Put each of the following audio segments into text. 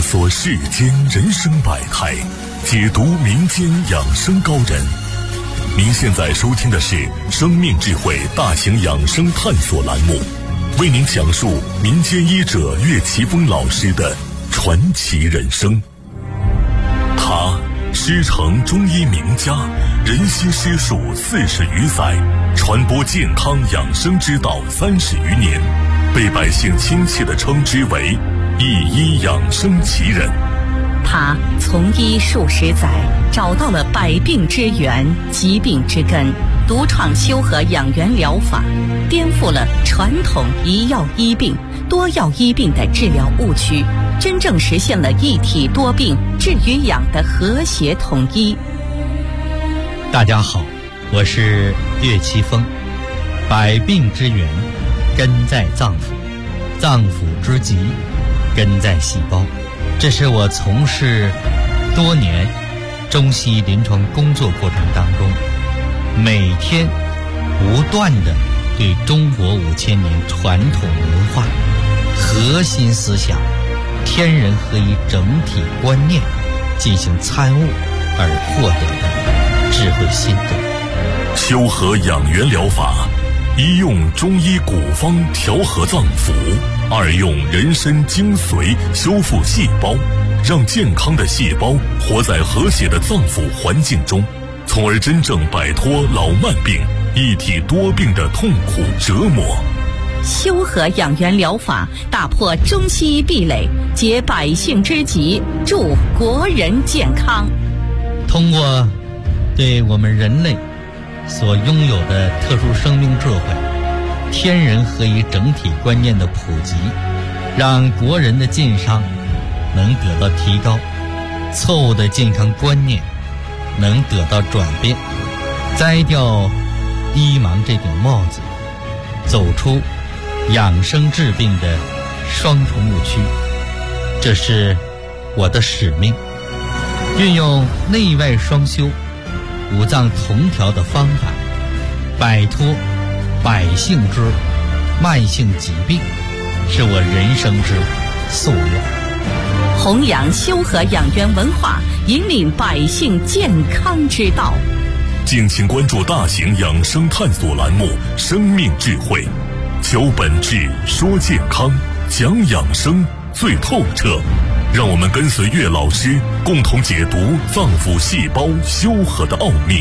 索世间人生百态，解读民间养生高人。您现在收听的是生命智慧大型养生探索栏目，为您讲述民间医者岳奇峰老师的传奇人生。他师承中医名家，人心师术40余载，传播健康养生之道30余年，被百姓亲切地称之为一医养生奇人。 他从医数十载，找到了百病之源、疾病之根，独创修和养元疗法，颠覆了传统一药医病、多药医病的治疗误区，真正实现了一体多病治与养的和谐统一。 大家好，我是岳奇峰。百病之源根在脏腑，脏腑之疾根在细胞。这是我从事多年中西医临床工作过程当中，每天不断地对中国5000年传统文化核心思想天人合一整体观念进行参悟而获得的智慧心得。 修和养元疗法，一用中医古方调和脏腑，二用人参精髓修复细胞，让健康的细胞活在和谐的脏腑环境中，从而真正摆脱老慢病、一体多病的痛苦折磨。 修和养元疗法打破中西医壁垒，解百姓之急，助国人健康。 通过对我们人类所拥有的特殊生命智慧、天人合一整体观念的普及，让国人的健康能得到提高，错误的健康观念能得到转变，摘掉医盲这顶帽子，走出养生治病的双重误区。这是我的使命，运用内外双修、五脏同调的方法，摆脱百姓之慢性疾病，是我人生之夙愿。 弘扬修和养元文化，引领百姓健康之道。 敬请关注大型养生探索栏目《生命智慧》，求本质，说健康，讲养生最透彻。让我们跟随岳老师，共同解读脏腑细胞修和的奥秘。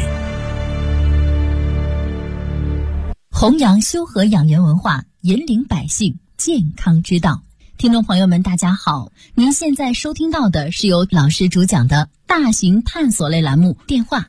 弘扬修和养元文化，引领百姓健康之道。听众朋友们大家好，您现在收听到的是由老师主讲的大型探索类栏目，电话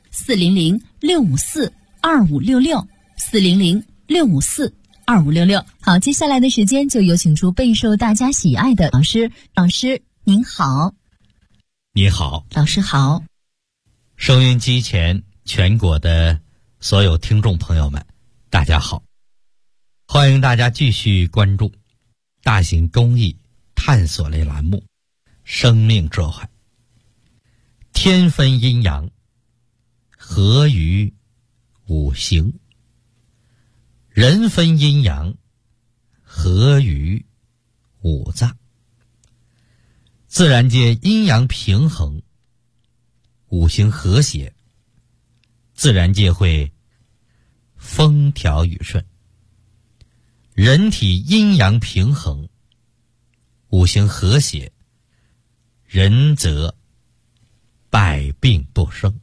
400-654-2566，400-654-2566。好，接下来的时间就有请出备受大家喜爱的老师。老师您好。 你好。 老师好。 收音机前全国的所有听众朋友们大家好，欢迎大家继续关注大型公益探索类栏目《生命智慧》。天分阴阳，合于五行；人分阴阳，合于五脏。自然界阴阳平衡，五行和谐，自然界会风调雨顺。人体阴阳平衡，五行和谐，人则百病不生。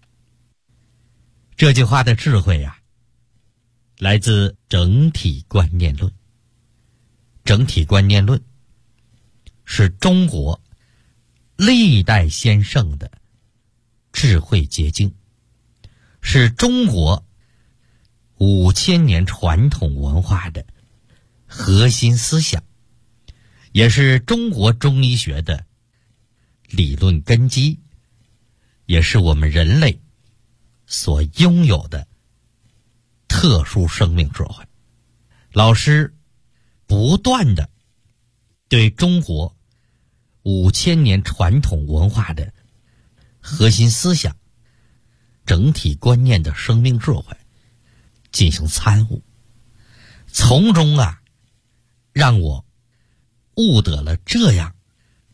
这句话的智慧啊，来自整体观念论。整体观念论是中国历代先圣的智慧结晶，是中国5000年传统文化的核心思想，也是中国中医学的理论根基，也是我们人类所拥有的特殊生命智慧。老师不断地对中国5000年传统文化的核心思想、整体观念的生命智慧进行参悟，从中让我悟得了这样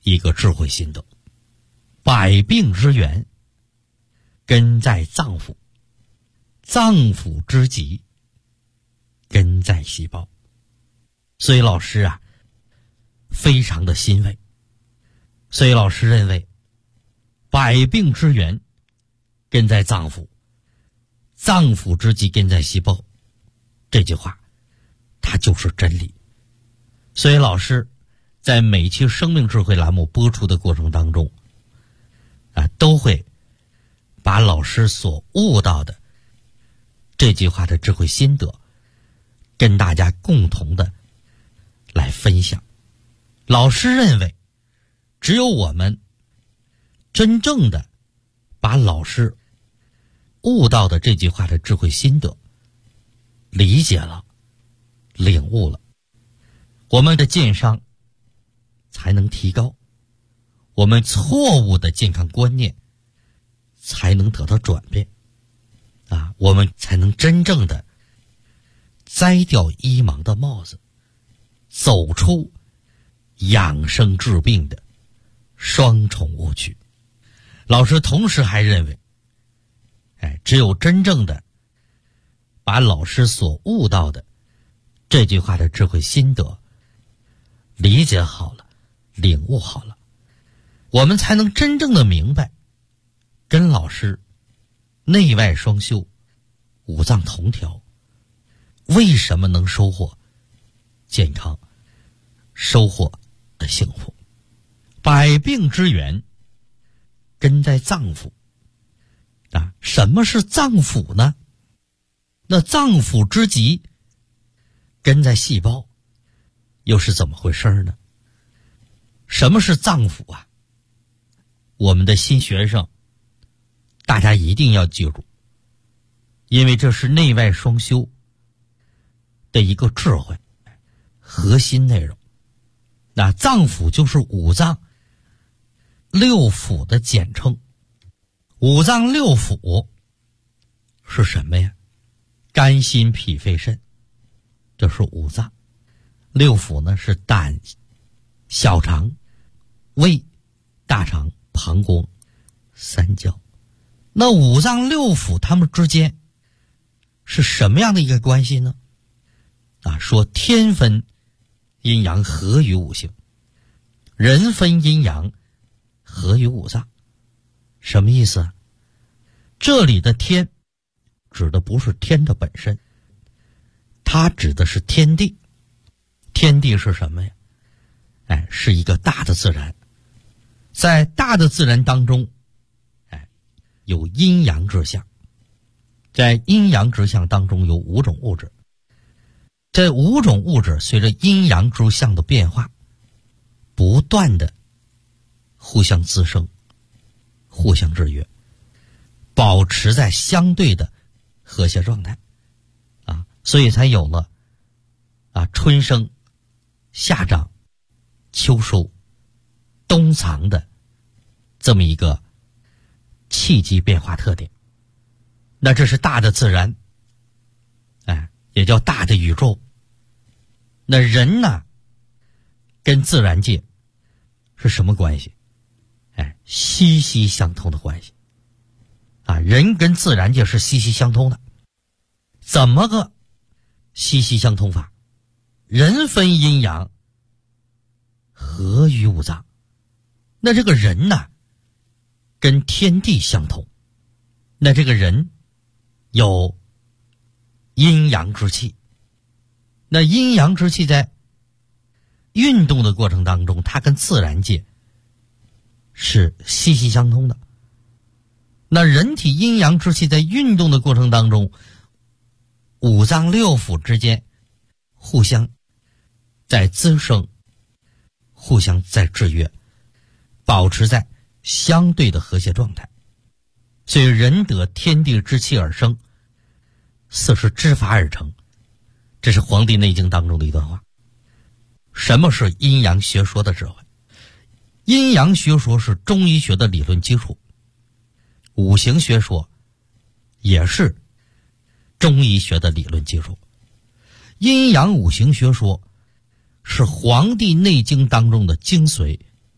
一个智慧心得：百病之源根在脏腑，脏腑之疾根在细胞。所以老师啊非常的欣慰，所以老师认为百病之源根在脏腑，脏腑之疾根在细胞，这句话它就是真理。所以老师在每期生命智慧栏目播出的过程当中都会把老师所悟到的这句话的智慧心得跟大家共同的来分享。老师认为只有我们真正的把老师悟到的这句话的智慧心得理解了、领悟了，我们的健商才能提高，我们错误的健康观念才能得到转变我们才能真正的摘掉医盲的帽子，走出养生治病的双重误区。老师同时还认为只有真正的把老师所悟到的这句话的智慧心得理解好了、领悟好了，我们才能真正的明白跟老师内外双修、五脏同调为什么能收获健康、收获幸福。百病之源根在脏腑什么是脏腑呢？那脏腑之疾根在细胞，又是怎么回事呢？什么是脏腑啊？我们的新学生大家一定要记住，因为这是内外双修的一个智慧核心内容。那脏腑就是五脏六腑的简称。五脏六腑是什么呀？肝心脾肺肾，这是五脏。六腑呢是胆、小肠、胃、大肠、膀胱、三焦。那五脏六腑它们之间是什么样的一个关系呢？说天分阴阳合于五行，人分阴阳合于五脏。什么意思啊？这里的天指的不是天的本身，它指的是天地。天地是什么呀？是一个大的自然。在大的自然当中有阴阳之象，在阴阳之象当中有五种物质，这五种物质随着阴阳之象的变化不断的互相滋生、互相制约，保持在相对的和谐状态所以才有了春生、夏长、秋收、冬藏的这么一个气机变化特点。那这是大的自然也叫大的宇宙。那人呢跟自然界是什么关系？息息相通的关系人跟自然界是息息相通的。怎么个息息相通法？人分阴阳合于五脏。那这个人呢跟天地相通，那这个人有阴阳之气。那阴阳之气在运动的过程当中，它跟自然界是息息相通的。那人体阴阳之气在运动的过程当中，五脏六腑之间互相在滋生，互相在制约，保持在相对的和谐状态。所以人得天地之气而生，四时之法而成，这是《黄帝内经》当中的一段话。什么是阴阳学说的智慧？阴阳学说是中医学的理论基础，五行学说也是中医学的理论基础。阴阳五行学说是《黄帝内经》当中的精髓，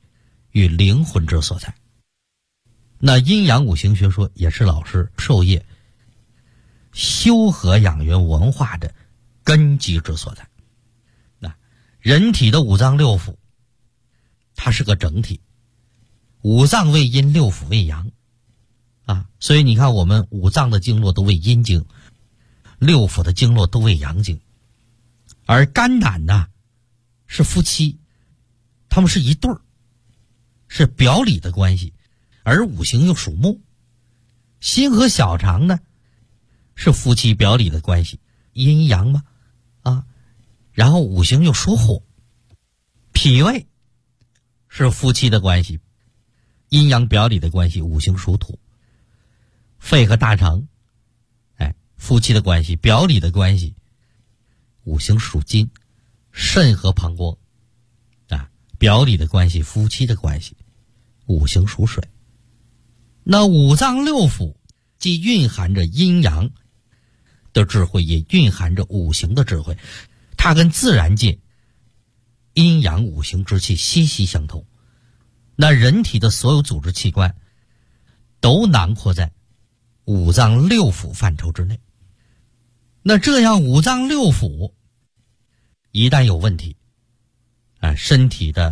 与灵魂之所在。那阴阳五行学说也是老师授业修和养元文化的根基之所在。那人体的五脏六腑，它是个整体，五脏为阴，六腑为阳啊，所以你看我们五脏的经络都为阴经，六腑的经络都为阳经。而肝胆呢是夫妻，他们是一对儿，是表里的关系，而五行又属木。心和小肠呢是夫妻表里的关系，阴阳嘛啊，然后五行又属火。脾胃是夫妻的关系，阴阳表里的关系，五行属土。肺和大肠夫妻的关系，表里的关系，五行属金。肾和膀胱表里的关系，夫妻的关系，五行属水。那五脏六腑既蕴含着阴阳的智慧，也蕴含着五行的智慧，它跟自然界阴阳五行之气息息相通。那人体的所有组织器官都囊括在五脏六腑范畴之内。那这样五脏六腑一旦有问题身体的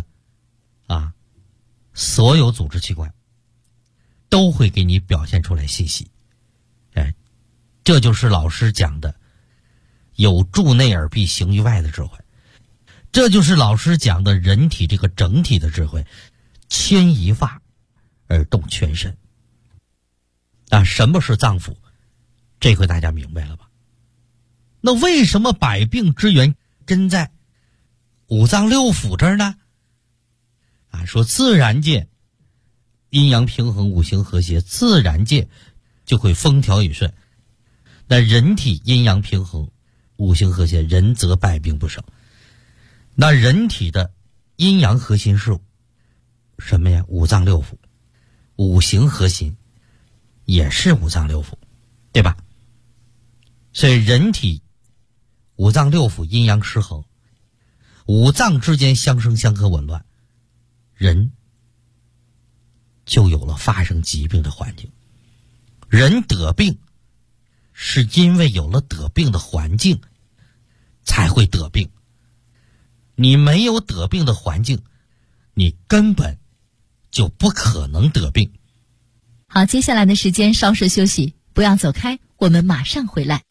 所有组织器官都会给你表现出来信息。这就是老师讲的有助内而必行于外的智慧，这就是老师讲的人体这个整体的智慧，牵一发而动全身。什么是脏腑？这回大家明白了吧？那为什么百病之源真在五脏六腑这儿呢？说自然界阴阳平衡，五行和谐，自然界就会风调雨顺。那人体阴阳平衡，五行和谐，人则百病不生。那人体的阴阳核心是什么呀？五脏六腑。五行核心也是五脏六腑，对吧？所以人体五脏六腑阴阳失衡，五脏之间相生相克紊乱，人就有了发生疾病的环境。人得病是因为有了得病的环境才会得病，你没有得病的环境，你根本就不可能得病。 好，接下来的时间稍事休息，不要走开，我们马上回来。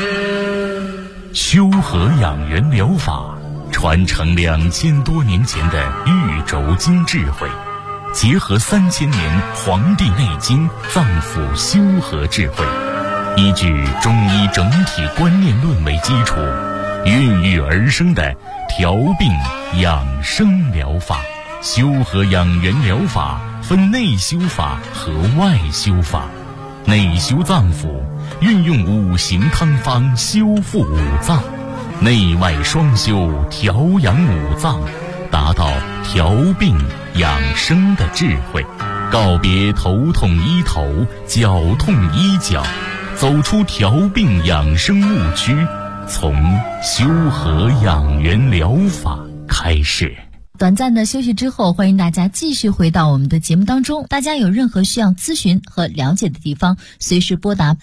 修和养元疗法传承2000多年前的玉轴经智慧，结合3000年《黄帝内经》脏腑修和智慧，依据中医整体观念论为基础，孕育而生的调病养生疗法。修和养元疗法分内修法和外修法。内修脏腑，运用五行汤方修复五脏；内外双修，调养五脏，达到调病养生的智慧。告别头痛医头，脚痛医脚，走出调病养生误区，从修和养元疗法开始。 短暂的休息之后，欢迎大家继续回到我们的节目当中。大家有任何需要咨询和了解的地方，随时拨打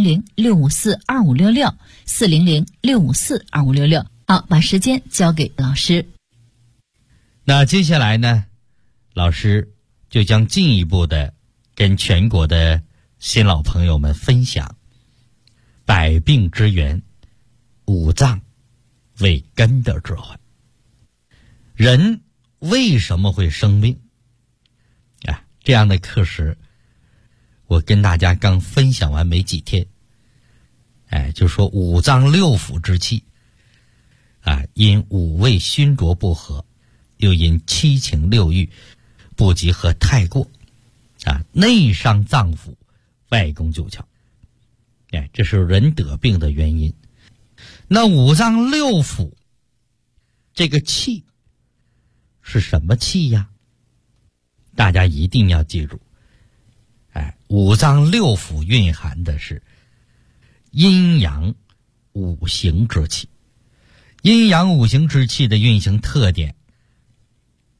400-654-2566 400-654-2566。好，把时间交给老师。 那接下来呢，老师就将进一步的跟全国的新老朋友们分享百病之源，五脏为根的智慧。人为什么会生病这样的课时我跟大家刚分享完没几天，就说五脏六腑之气因五味熏灼不和，又因七情六欲不及和太过内伤脏腑，外攻九窍，这是人得病的原因。那五脏六腑这个气是什么气呀？大家一定要记住，五脏六腑蕴含的是阴阳五行之气。阴阳五行之气的运行特点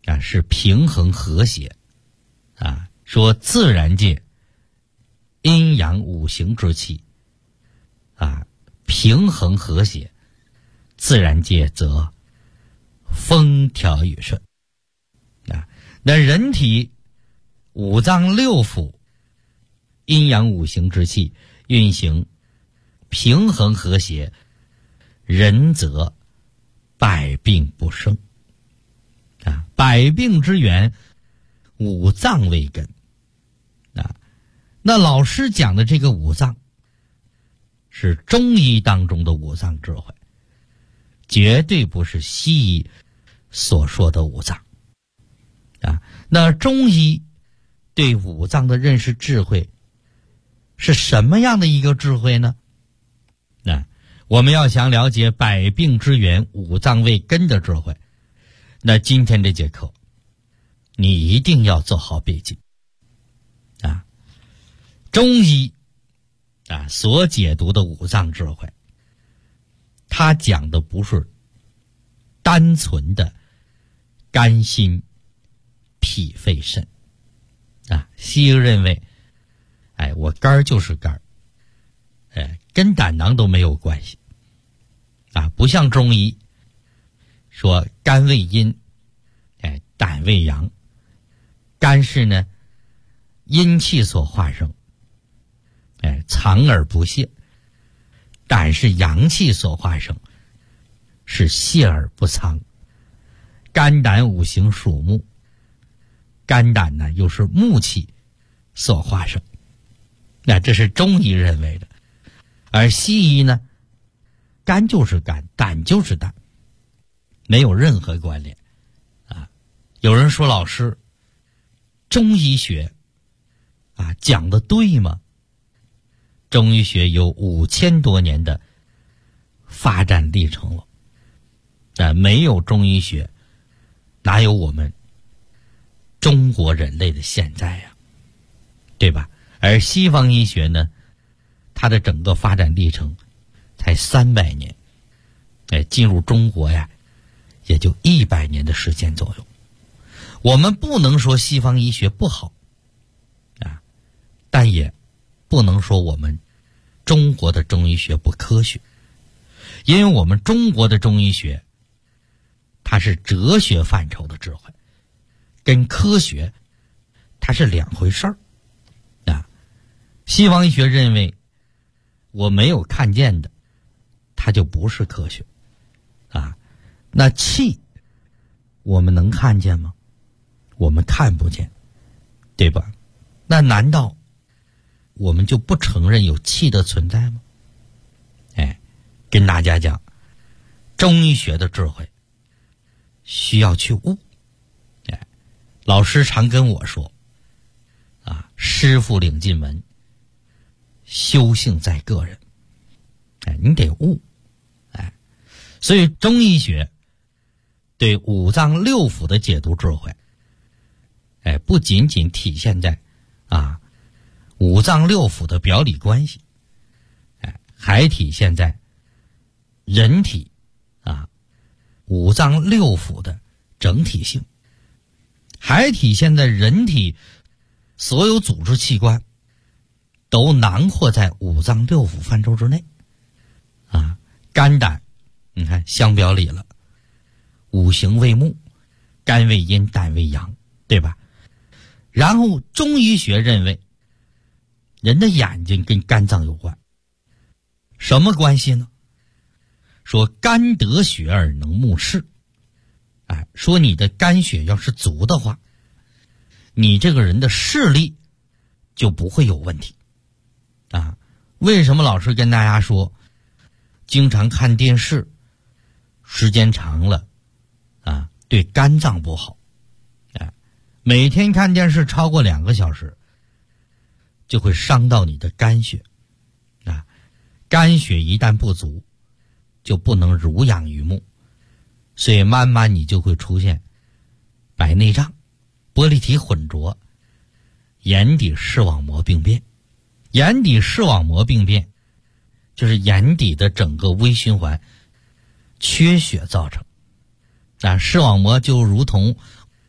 啊，是平衡和谐啊。说自然界阴阳五行之气啊，平衡和谐，自然界则风调雨顺啊。那人体五脏六腑阴阳五行之气运行平衡和谐，人则百病不生啊。百病之源，五脏为根啊。那老师讲的这个五脏是中医当中的五脏智慧，绝对不是西医所说的五脏啊。那中医对五脏的认识智慧是什么样的一个智慧呢？那我们要想了解百病之源，五脏为根的智慧，那今天这节课你一定要做好笔记啊。中医啊所解读的五脏智慧，他讲的不是单纯的肝心脾肺肾啊。西医认为我肝儿就是肝儿，跟胆囊都没有关系啊。不像中医说肝为阴，胆为阳，肝是呢阴气所化生，藏而不泄；胆是阳气所化生，是泄而不藏。肝胆五行属木，肝胆呢又是木气所化生，那这是中医认为的。而西医呢，肝就是肝，胆就是胆，没有任何关联啊。有人说老师，中医学啊讲的对吗？中医学有5000多年的发展历程了，但没有中医学，哪有我们中国人类的现在呀，对吧？而西方医学呢，它的整个发展历程才300年，进入中国呀，也就100年的时间左右。我们不能说西方医学不好啊，但也不能说我们中国的中医学不科学，因为我们中国的中医学它是哲学范畴的智慧，跟科学它是两回事儿啊。西方医学认为我没有看见的它就不是科学啊。那气我们能看见吗？我们看不见，对吧？那难道我们就不承认有气的存在吗？跟大家讲，中医学的智慧需要去悟。老师常跟我说啊，师傅领进门，修行在个人。你得悟。所以中医学对五脏六腑的解读智慧，不仅仅体现在五脏六腑的表里关系，还体现在人体五脏六腑的整体性，还体现在人体所有组织器官都囊括在五脏六腑范畴之内肝胆你看相表里了，五行为木，肝为阴，胆为阳，对吧？然后中医学认为人的眼睛跟肝脏有关，什么关系呢？说肝得血而能目视，说你的肝血要是足的话，你这个人的视力就不会有问题为什么老师跟大家说经常看电视时间长了对肝脏不好每天看电视超过2个小时就会伤到你的肝血肝血一旦不足就不能濡养于目，所以慢慢你就会出现白内障、玻璃体混浊、眼底视网膜病变。眼底视网膜病变就是眼底的整个微循环缺血造成视网膜就如同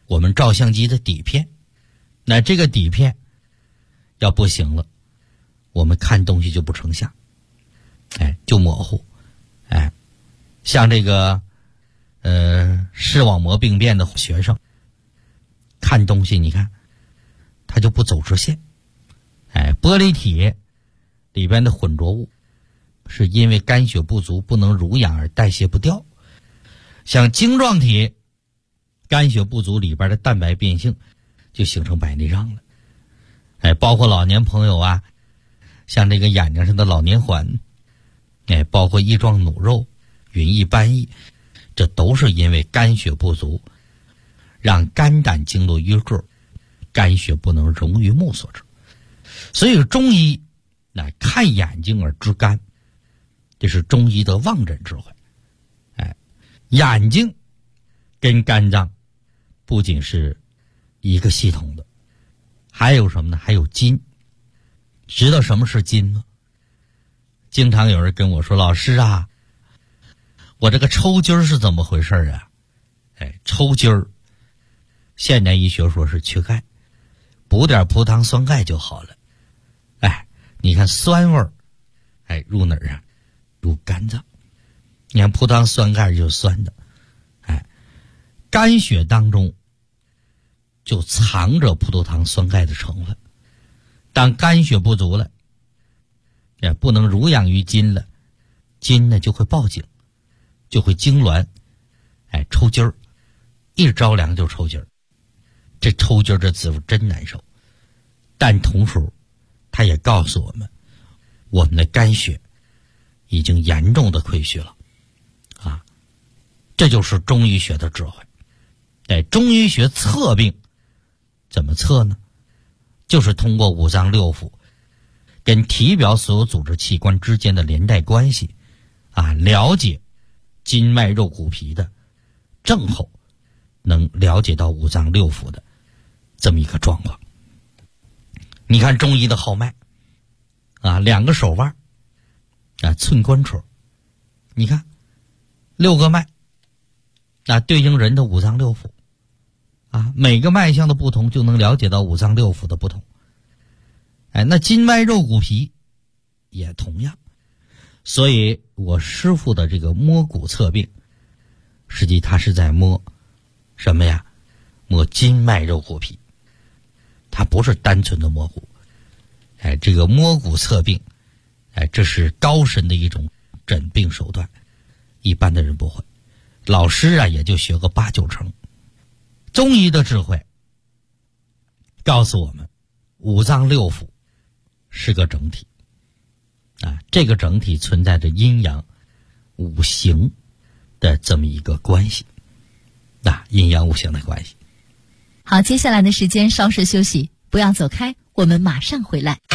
我们照相机的底片。那这个底片要不行了，我们看东西就不成像，就模糊。像这个视网膜病变的学生看东西，你看他就不走直线。玻璃体里边的混浊物是因为肝血不足不能濡养而代谢不掉。像晶状体肝血不足里边的蛋白变性就形成白内障了。包括老年朋友啊，像这个眼睛上的老年环，包括翼状弩肉、云翳斑翳，这都是因为肝血不足，让肝胆经络淤滞，肝血不能溶于目所致。所以中医看眼睛而知肝，这是中医的望诊智慧。眼睛跟肝脏不仅是一个系统的，还有什么呢？还有筋。知道什么是筋吗？经常有人跟我说，老师啊，我这个抽筋是怎么回事啊？抽筋儿，现代医学说是缺钙，补点葡萄酸钙就好了。你看酸味儿，入哪儿啊？入肝脏。你看葡萄酸钙就是酸的，肝血当中就藏着葡萄糖酸钙的成分。当肝血不足了，不能濡养于筋了，筋呢就会报警，就会痉挛，抽筋儿，一着凉就抽筋儿。这抽筋儿这滋味真难受，但同时他也告诉我们，我们的肝血已经严重的亏虚了这就是中医学的智慧。中医学测病怎么测呢？就是通过五脏六腑跟体表所有组织器官之间的连带关系了解筋脉肉骨皮的症候，能了解到五脏六腑的这么一个状况。你看中医的号脉两个手腕寸关戳，你看6个脉对应人的五脏六腑每个脉象的不同就能了解到五脏六腑的不同。那筋脉肉骨皮也同样。所以我师父的这个摸骨测病，实际他是在摸什么呀？摸筋脉肉骨皮，它不是单纯的摸骨。这个摸骨测病这是高深的一种诊病手段，一般的人不会。老师也就学个8、9成。中医的智慧告诉我们，五脏六腑是个整体这个整体存在着阴阳五行的这么一个关系阴阳五行的关系。 好，接下来的时间稍事休息，不要走开，我们马上回来。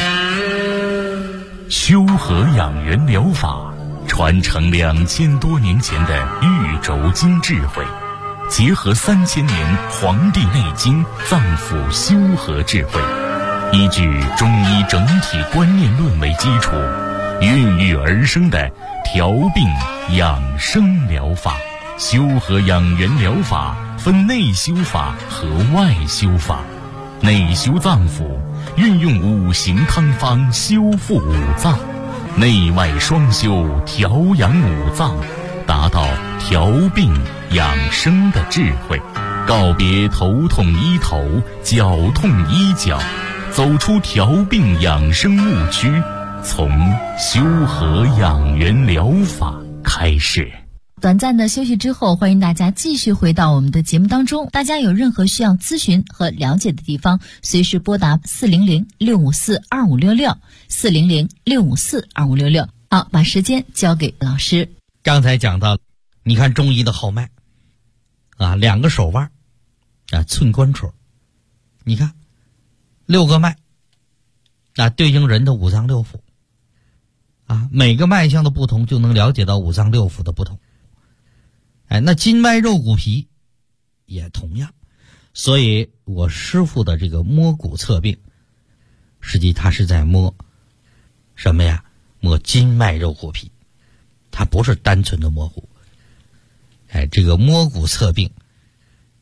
修和养元疗法传承2000多年前的玉轴经智慧，结合3000年《黄帝内经》脏腑修和智慧，依据中医整体观念论为基础，孕育而生的调病养生疗法。修和养元疗法分内修法和外修法。内修脏腑，运用五行汤方修复五脏；内外双修，调养五脏，达到调病养生的智慧。告别头痛医头，脚痛医脚，走出调病养生误区，从修和养元疗法开始。 短暂的休息之后，欢迎大家继续回到我们的节目当中。大家有任何需要咨询和了解的地方，随时拨打400-654-2566 400-654-2566。好，把时间交给老师。 刚才讲到，你看中医的号脉2个手腕寸关戳，你看6个脉对应人的五脏六腑每个脉象的不同就能了解到五脏六腑的不同。那筋脉肉骨皮也同样。所以我师父的这个摸骨测病，实际他是在摸什么呀？摸筋脉肉骨皮，它不是单纯的摸骨。这个摸骨测病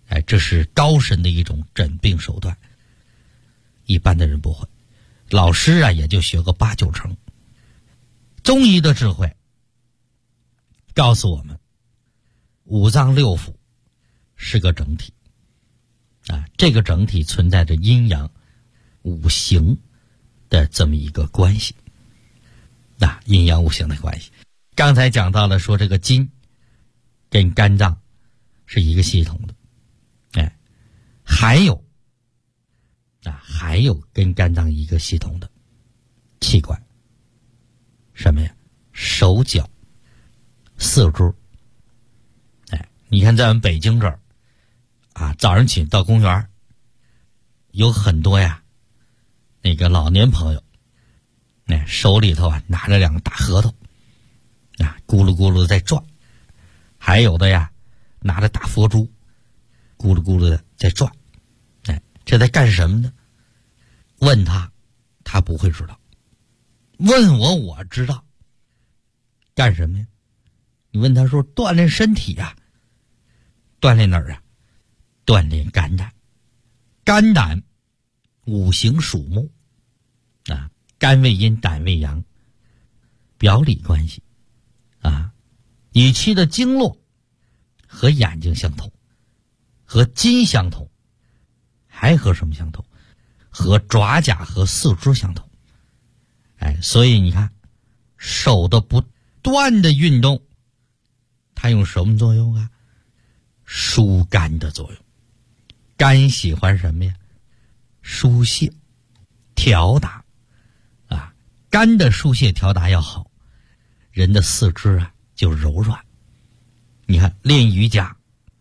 这是高深的一种诊病手段，一般的人不会。老师啊，也就学个8、9成。中医的智慧告诉我们，五脏六腑是个整体这个整体存在着阴阳五行的这么一个关系阴阳五行的关系。刚才讲到了说这个筋跟肝脏是一个系统的，还有跟肝脏一个系统的器官，什么呀？手脚四肢。你看在我们北京这儿早上起到公园有很多那个老年朋友，手里头拿着2个大核桃咕噜咕噜在转，还有的拿着大佛珠咕噜咕噜的在转，这在干什么呢？问他不会知道，问我知道。干什么呀？你问他说锻炼身体锻炼哪儿锻炼肝胆。肝胆五行属木肝为阴，胆为阳，表里关系乙期的经络和眼睛相同，和筋相同，还和什么相同？和爪甲和四肢相同。所以你看手的不断的运动，它用什么作用疏肝的作用。肝喜欢什么呀？疏泄调达肝的疏泄调达要好，人的四肢就柔软。你看练瑜伽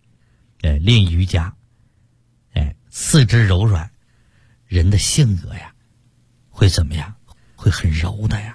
四肢柔软，人的性格会怎么样？会很柔的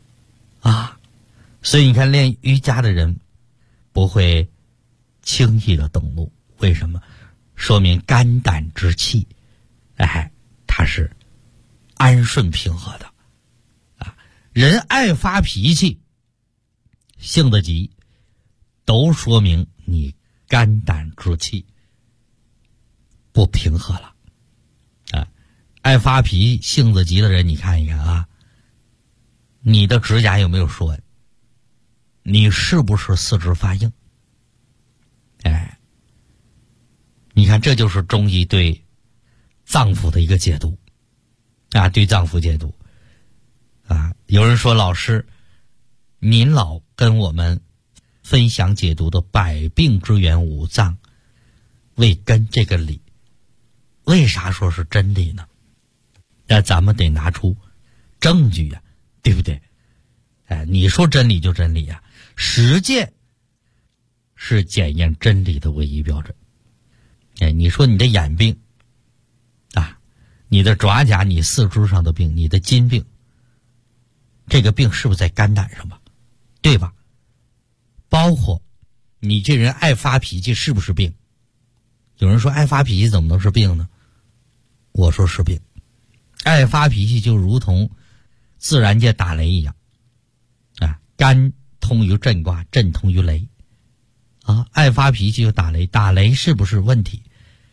所以你看练瑜伽的人不会轻易的动怒，为什么？说明肝胆之气它是安顺平和的人爱发脾气性子急，都说明你肝胆之气不平和了爱发脾气性子急的人，你看一看你的指甲有没有竖纹？你是不是四肢发硬？你看这就是中医对脏腑的一个解读对脏腑解读有人说老师您老跟我们分享解读的百病之源五脏为根这个理，为啥说是真理呢？那咱们得拿出证据对不对？你说真理就真理实践是检验真理的唯一标准。你说你的眼病你的爪甲，你四肢上的病，你的筋病，这个病是不是在肝胆上吧？对吧？包括你这人爱发脾气是不是病？有人说爱发脾气怎么能是病呢？我说是病。爱发脾气就如同自然界打雷一样肝通于震卦，震通于雷爱发脾气就打雷，打雷是不是问题？